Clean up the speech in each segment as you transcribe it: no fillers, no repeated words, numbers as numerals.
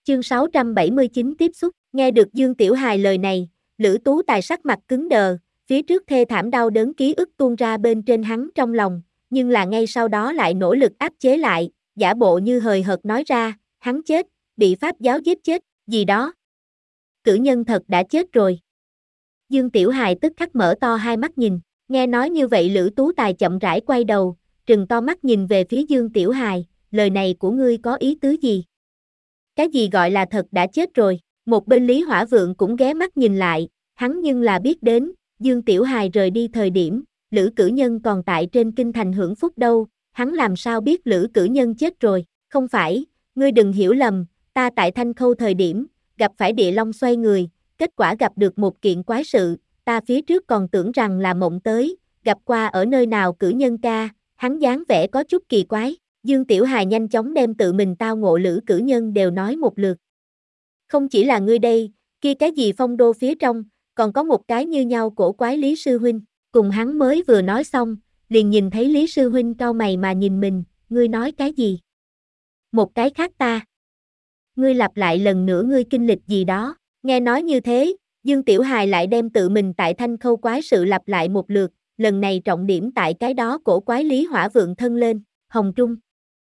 Chương 679 tiếp xúc, nghe được Dương Tiểu Hài lời này, Lữ Tú Tài sắc mặt cứng đờ, phía trước thê thảm đau đớn ký ức tuôn ra bên trên hắn trong lòng, nhưng là ngay sau đó lại nỗ lực áp chế lại, giả bộ như hời hợt nói ra, hắn chết, bị pháp giáo giết chết, gì đó. Cử nhân thật đã chết rồi. Dương Tiểu Hài tức khắc mở to hai mắt nhìn, nghe nói như vậy Lữ Tú Tài chậm rãi quay đầu, trừng to mắt nhìn về phía Dương Tiểu Hài, lời này của ngươi có ý tứ gì? Cái gì gọi là thật đã chết rồi? Một bên Lý Hỏa Vượng cũng ghé mắt nhìn lại, hắn nhưng là biết đến, Dương Tiểu Hài rời đi thời điểm, Lữ Cử Nhân còn tại trên kinh thành hưởng phúc đâu, hắn làm sao biết Lữ Cử Nhân chết rồi? Không phải, ngươi đừng hiểu lầm, ta tại Thanh Khâu thời điểm, gặp phải địa long xoay người, kết quả gặp được một kiện quái sự, ta phía trước còn tưởng rằng là mộng tới, gặp qua ở nơi nào Cử Nhân ca, hắn dáng vẻ có chút kỳ quái. Dương Tiểu Hài nhanh chóng đem tự mình tao ngộ Lữ Cử Nhân đều nói một lượt. Không chỉ là ngươi đây, kia cái gì Phong Đô phía trong, còn có một cái như nhau cổ quái Lý Sư Huynh, cùng hắn mới vừa nói xong, liền nhìn thấy Lý Sư Huynh cau mày mà nhìn mình, ngươi nói cái gì? Một cái khác ta. Ngươi lặp lại lần nữa ngươi kinh lịch gì đó, nghe nói như thế, Dương Tiểu Hài lại đem tự mình tại Thanh Khâu quái sự lặp lại một lượt, lần này trọng điểm tại cái đó cổ quái Lý Hỏa Vượng thân lên, Hồng Trung.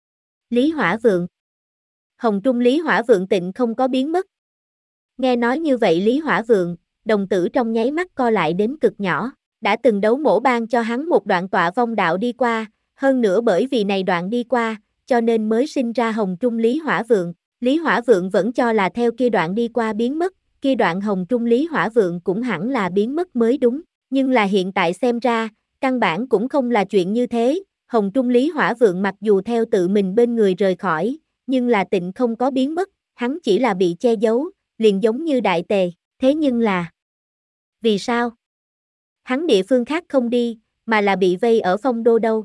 Lý Hỏa Vượng. Hồng Trung Lý Hỏa Vượng tịnh không có biến mất. Nghe nói như vậy Lý Hỏa Vượng, đồng tử trong nháy mắt co lại đến cực nhỏ, đã từng đấu mổ ban cho hắn một đoạn tọa vong đạo đi qua, hơn nữa bởi vì này đoạn đi qua, cho nên mới sinh ra Hồng Trung Lý Hỏa Vượng. Lý Hỏa Vượng vẫn cho là theo kia đoạn đi qua biến mất, kia đoạn Hồng Trung Lý Hỏa Vượng cũng hẳn là biến mất mới đúng, nhưng là hiện tại xem ra, căn bản cũng không là chuyện như thế. Hồng Trung Lý Hỏa Vượng mặc dù theo tự mình bên người rời khỏi, nhưng là tịnh không có biến mất, hắn chỉ là bị che giấu, liền giống như Đại Tề, thế nhưng là... Vì sao? Hắn địa phương khác không đi, mà là bị vây ở Phong Đô đâu?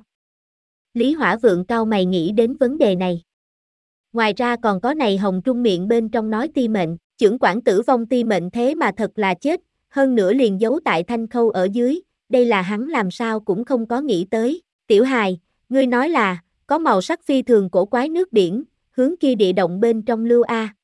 Lý Hỏa Vượng cau mày nghĩ đến vấn đề này. Ngoài ra còn có này Hồng Trung miệng bên trong nói ti mệnh, chưởng quản tử vong ti mệnh thế mà thật là chết, hơn nữa liền giấu tại Thanh Khâu ở dưới, đây là hắn làm sao cũng không có nghĩ tới. Tiểu Hài, ngươi nói là, có màu sắc phi thường cổ quái nước biển, hướng kia địa động bên trong lưu A.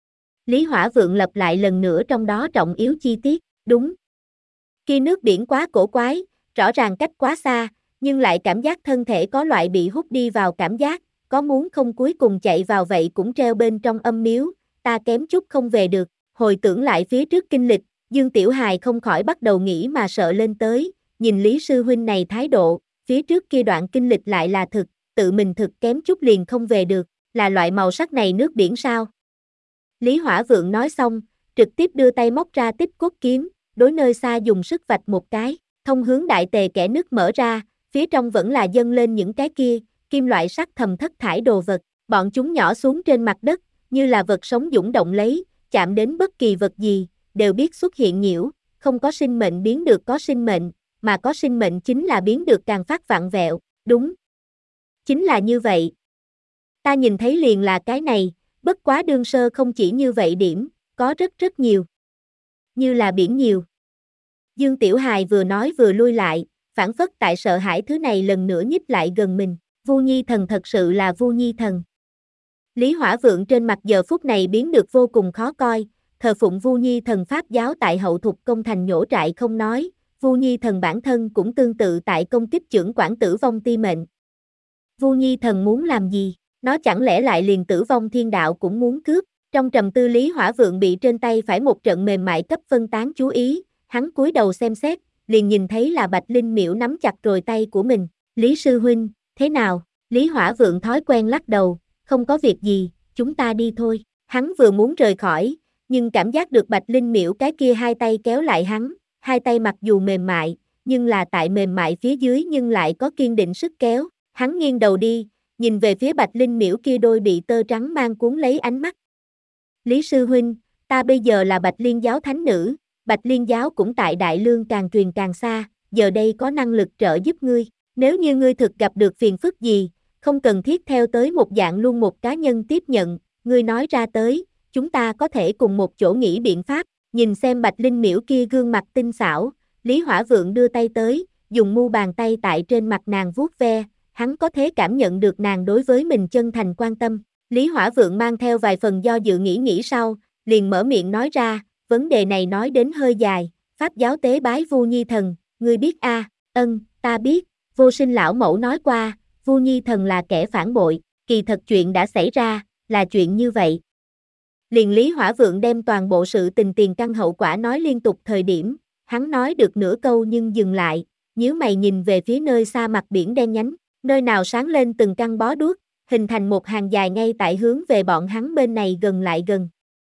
Lý Hỏa Vượng lặp lại lần nữa trong đó trọng yếu chi tiết, đúng. Kia nước biển quá cổ quái, rõ ràng cách quá xa, nhưng lại cảm giác thân thể có loại bị hút đi vào cảm giác, có muốn không cuối cùng chạy vào vậy cũng treo bên trong âm miếu, ta kém chút không về được, hồi tưởng lại phía trước kinh lịch, Dương Tiểu Hài không khỏi bắt đầu nghĩ mà sợ lên tới, nhìn Lý Sư Huynh này thái độ, phía trước kia đoạn kinh lịch lại là thực, tự mình thực kém chút liền không về được, là loại màu sắc này nước biển sao? Lý Hỏa Vượng nói xong, trực tiếp đưa tay móc ra Tích Cốt kiếm, đối nơi xa dùng sức vạch một cái, thông hướng Đại Tề kẽ nước mở ra, phía trong vẫn là dâng lên những cái kia, kim loại sắc thầm thất thải đồ vật, bọn chúng nhỏ xuống trên mặt đất, như là vật sống dũng động lấy, chạm đến bất kỳ vật gì, đều biết xuất hiện nhiễu, không có sinh mệnh biến được có sinh mệnh, mà có sinh mệnh chính là biến được càng phát vặn vẹo, đúng. Chính là như vậy. Ta nhìn thấy liền là cái này, bất quá đương sơ không chỉ như vậy điểm, có rất rất nhiều. Như là biển nhiều. Dương Tiểu Hài vừa nói vừa lui lại, phản phất tại sợ hãi thứ này lần nữa nhích lại gần mình, Vu Nhi Thần thật sự là Vu Nhi Thần. Lý Hỏa Vượng trên mặt giờ phút này biến được vô cùng khó coi, thờ phụng Vu Nhi Thần pháp giáo tại hậu thục công thành nhổ trại không nói, Vu Nhi Thần bản thân cũng tương tự tại công kích chưởng quản tử vong ti mệnh. Vu Nhi Thần muốn làm gì? Nó chẳng lẽ lại liền tử vong thiên đạo cũng muốn cướp? Trong trầm tư Lý Hỏa Vượng bị trên tay phải một trận mềm mại cấp phân tán chú ý, hắn cúi đầu xem xét, liền nhìn thấy là Bạch Linh Miễu nắm chặt rồi tay của mình. Lý Sư Huynh, thế nào? Lý Hỏa Vượng thói quen lắc đầu, không có việc gì, chúng ta đi thôi. Hắn vừa muốn rời khỏi, nhưng cảm giác được Bạch Linh Miễu cái kia hai tay kéo lại hắn, hai tay mặc dù mềm mại, nhưng là tại mềm mại phía dưới nhưng lại có kiên định sức kéo. Hắn nghiêng đầu đi, nhìn về phía Bạch Linh Miễu kia đôi bị tơ trắng mang cuốn lấy ánh mắt. Lý Sư Huynh, ta bây giờ là Bạch Liên Giáo Thánh Nữ, Bạch Liên Giáo cũng tại Đại Lương càng truyền càng xa, giờ đây có năng lực trợ giúp ngươi. Nếu như ngươi thực gặp được phiền phức gì, không cần thiết theo tới một dạng luôn một cá nhân tiếp nhận, ngươi nói ra tới, chúng ta có thể cùng một chỗ nghĩ biện pháp. Nhìn xem Bạch Linh Miễu kia gương mặt tinh xảo, Lý Hỏa Vượng đưa tay tới, dùng mu bàn tay tại trên mặt nàng vuốt ve, hắn có thể cảm nhận được nàng đối với mình chân thành quan tâm. Lý Hỏa Vượng mang theo vài phần do dự nghĩ sau, liền mở miệng nói ra, vấn đề này nói đến hơi dài, Pháp giáo tế bái Vu Nhi Thần, ngươi biết a? Ân, ta biết, Vô Sinh lão mẫu nói qua, Vu Nhi Thần là kẻ phản bội, kỳ thật chuyện đã xảy ra, là chuyện như vậy. Liền Lý Hỏa Vượng đem toàn bộ sự tình tiền căn hậu quả nói liên tục thời điểm, hắn nói được nửa câu nhưng dừng lại, nhíu mày nhìn về phía nơi xa mặt biển đen nhánh, nơi nào sáng lên từng căn bó đuốc, hình thành một hàng dài ngay tại hướng về bọn hắn bên này gần lại gần.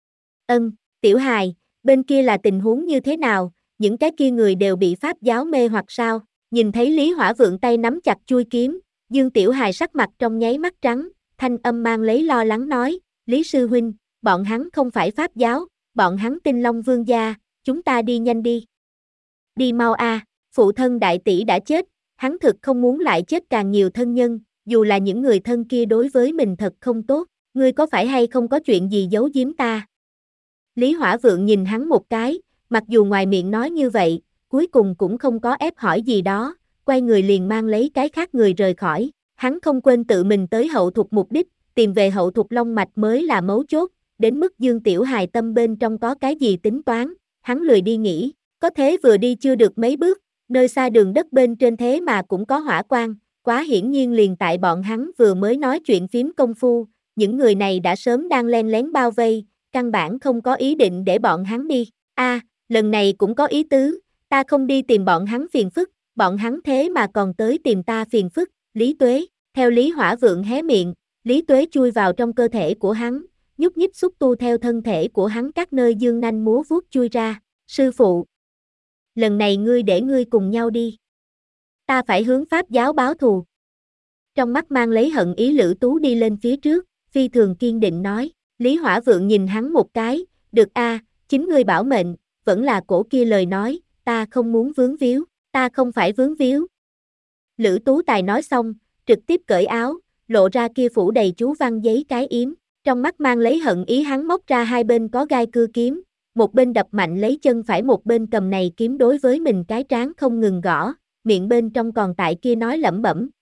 Tiểu hài, bên kia là tình huống như thế nào, những cái kia người đều bị Pháp giáo mê hoặc sao? Nhìn thấy Lý Hỏa Vượng tay nắm chặt chuôi kiếm, Dương Tiểu Hài sắc mặt trong nháy mắt trắng, thanh âm mang lấy lo lắng nói, Lý Sư Huynh, bọn hắn không phải Pháp giáo, bọn hắn Tinh Long Vương gia, chúng ta đi nhanh đi. Đi mau a, phụ thân đại tỷ đã chết, hắn thực không muốn lại chết càng nhiều thân nhân, dù là những người thân kia đối với mình thật không tốt, ngươi có phải hay không có chuyện gì giấu giếm ta? Lý Hỏa Vượng nhìn hắn một cái, mặc dù ngoài miệng nói như vậy, cuối cùng cũng không có ép hỏi gì đó, quay người liền mang lấy cái khác người rời khỏi, hắn không quên tự mình tới hậu thục mục đích, tìm về hậu thục long mạch mới là mấu chốt, đến mức Dương Tiểu Hài tâm bên trong có cái gì tính toán, hắn lười đi nghĩ, có thế vừa đi chưa được mấy bước, nơi xa đường đất bên trên thế mà cũng có hỏa quang, quá hiển nhiên liền tại bọn hắn vừa mới nói chuyện phím công phu, những người này đã sớm đang len lén bao vây, căn bản không có ý định để bọn hắn đi. Lần này cũng có ý tứ, ta không đi tìm bọn hắn phiền phức, bọn hắn thế mà còn tới tìm ta phiền phức, Lý Tuế, theo Lý Hỏa Vượng hé miệng, Lý Tuế chui vào trong cơ thể của hắn, nhúc nhích xúc tu theo thân thể của hắn các nơi dương nanh múa vuốt chui ra, sư phụ. Lần này ngươi để ngươi cùng nhau đi. Ta phải hướng Pháp giáo báo thù. Trong mắt mang lấy hận ý Lữ Tú đi lên phía trước, phi thường kiên định nói, Lý Hỏa Vượng nhìn hắn một cái, được chính ngươi bảo mệnh, vẫn là cổ kia lời nói, ta không muốn vướng víu, ta không phải vướng víu. Lữ Tú Tài nói xong, trực tiếp cởi áo, lộ ra kia phủ đầy chú văn giấy cái yếm, trong mắt mang lấy hận ý hắn móc ra hai bên có gai cưa kiếm, một bên đập mạnh lấy chân phải một bên cầm này kiếm đối với mình cái trán không ngừng gõ, miệng bên trong còn tại kia nói lẩm bẩm,